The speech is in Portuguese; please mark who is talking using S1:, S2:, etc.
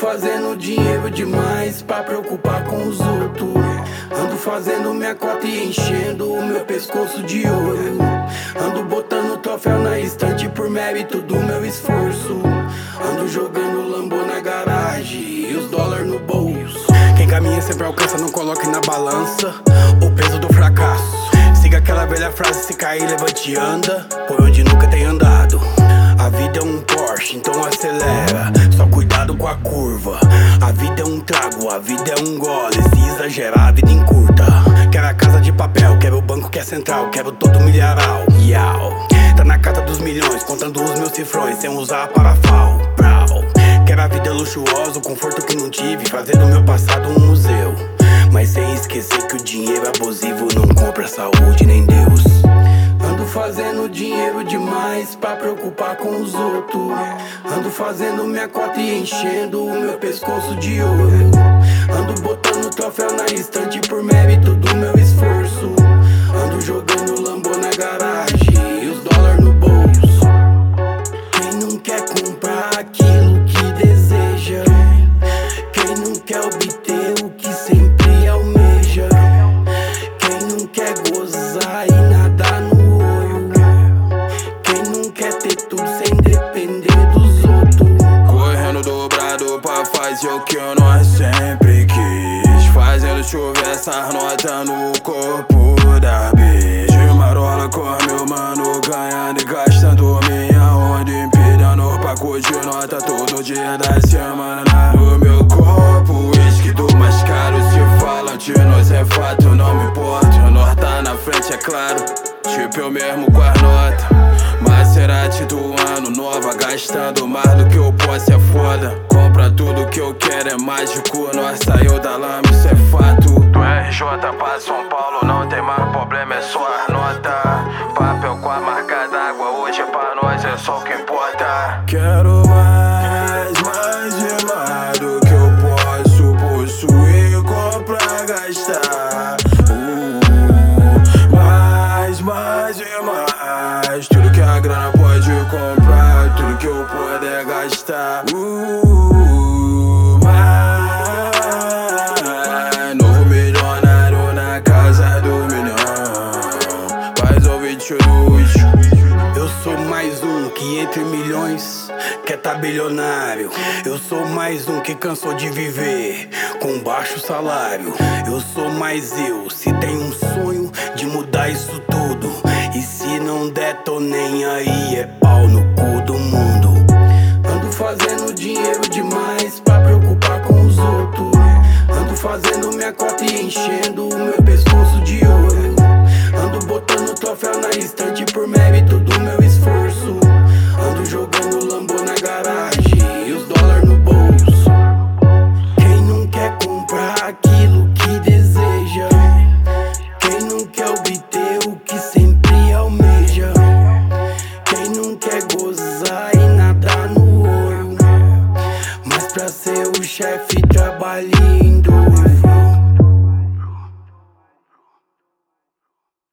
S1: fazendo dinheiro demais pra preocupar com os outros. Ando fazendo minha cota e enchendo o meu pescoço de ouro. Ando botando troféu na estante por mérito do meu esforço. Ando jogando Lambo na garagem e os dólares no bolso. Quem caminha sempre alcança, não coloque na balança o peso do fracasso. Siga aquela velha frase, se cair levante e anda por onde nunca tem andado. A vida é um Porsche, então acelera, só cuidado com a curva. A vida é um trago, a vida é um gole, se exagerar a vida encurta. Quero a casa de papel, quero o banco que é central, quero todo milharal. Yau. Tá na casa dos milhões, contando os meus cifrões sem usar parafal. Brau. Quero a vida luxuosa, o conforto que não tive, fazer do meu passado um museu. Mas sem esquecer que o dinheiro abusivo não compra saúde nem Deus. Ando fazendo dinheiro demais pra preocupar com os outros. Ando fazendo minha cota e enchendo o meu pescoço de ouro. Ando botando troféu na estante por mérito do meu esforço. Ando jogando Lambo na garagem e os dólares no bolso. Quem não quer comprar aquilo que deseja? Quem não quer obter o que sempre almeja? Quem não quer gozar e nadar no olho? Quem não quer ter tudo sem depender dos outros?
S2: Correndo dobrado pra fazer o que nós sempre quis, fazendo chover essa nota no corpo da bitch. Marola com meu mano, ganhando e gastando minha onda, empilhando pacote de nota todo dia da semana. No meu corpo, uísque do mais caro, se falam de nós é fato, não me importa. Nós tá na frente, é claro, tipo eu mesmo com as notas. Maserati do ano, nova, gastando mais do que eu posso, é foda. Compra tudo que eu quero, é mágico, nós saiu da lama, isso é fato. Do RJ pra São Paulo não tem mais problema, é só as notas. Papel com a marca d'água, hoje pra nós é só o que importa. Quero mais e mais do que eu posso possuir, comprar, gastar. Mais e mais, tudo que a grana pode comprar, tudo que eu puder gastar. Novo milionário na casa do milhão, faz ouvir luz.
S1: Eu sou mais um que entre milhões quer tá bilionário. Eu sou mais um que cansou de viver com baixo salário. Eu sou mais eu, se tem um sonho de mudar isso tudo. E se não der, tô nem aí, é pau no cu do mundo. Ando fazendo dinheiro demais pra preocupar com os outros. Ando fazendo minha cota e enchendo o meu pescoço de ouro. Ando botando troféu na estante por mérito do meu